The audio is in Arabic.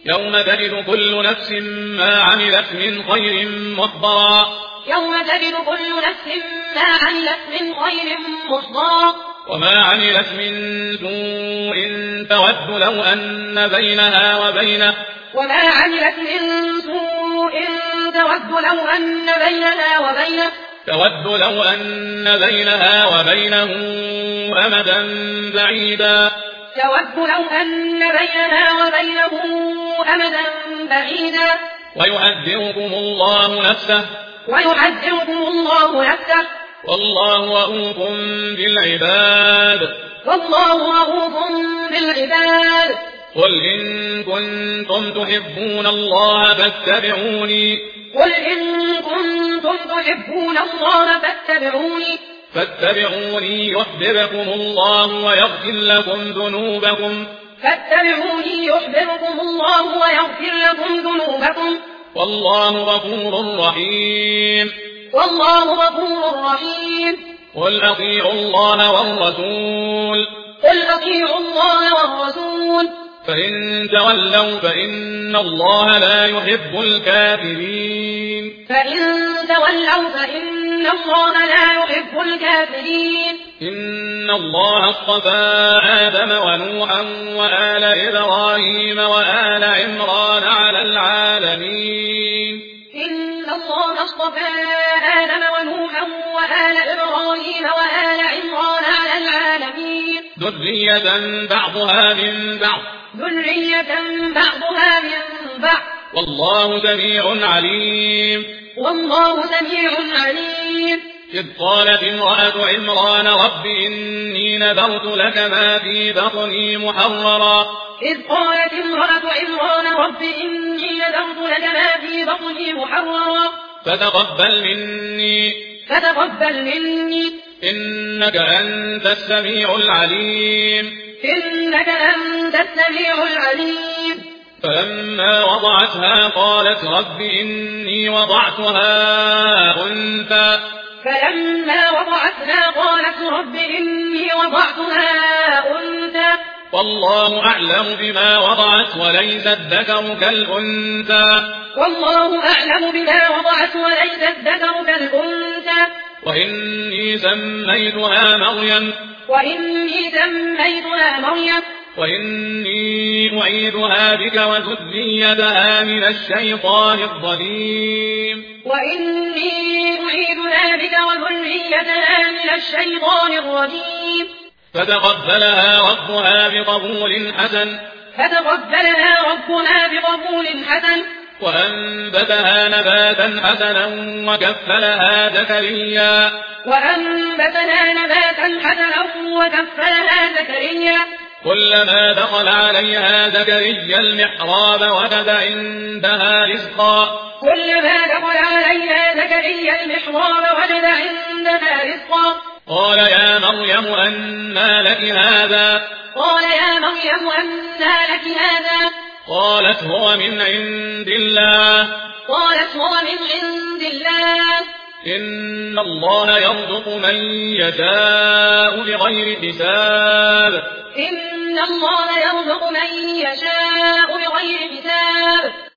يوم تجد كل نفس ما عملت من خير محضرا يوم تجد كل نفس ما عملت من خير محضرا وما عملت من سوء تود لو أن بينها وبينه وما عملت من سوء تود لو أن بينها أمدا بعيدا ويحذركم الله نفسه والله رؤوف بالعباد قل إن كنتم تحبون الله فاتبعوني يحببكم الله ويغفر لكم ذنوبكم والله غفور رحيم قل أطيعوا الله والرسول فإن تولوا فإن الله لا يحب الكافرين إن الله اصطفى آدم ونوحا وآل إبراهيم وآل عمران على العالمين ذرية بعضها من بعض والله سميع عليم إذ قالت امرأة عمران رب إني نذرت لك ما في بطني محررا فتقبل مني إنك أنت السميع العليم فلما وضعتها قالت رب إني وضعتها أنثى والله أعلم بما وضعت وليس الذكر كالأنثى وإني سميتها مريم وإني أعيذها بك وذريتها من الشيطان الرجيم فتقبلها ربها بقبول حسن وأنبتها نباتا حسنا وكفلها زكريا كلما دخل عليها زكريا المحراب وجد عندها رزقا قال يا مريم أنى لك هذا قالت هو من عند الله إن الله يرزق من يشاء بغير حساب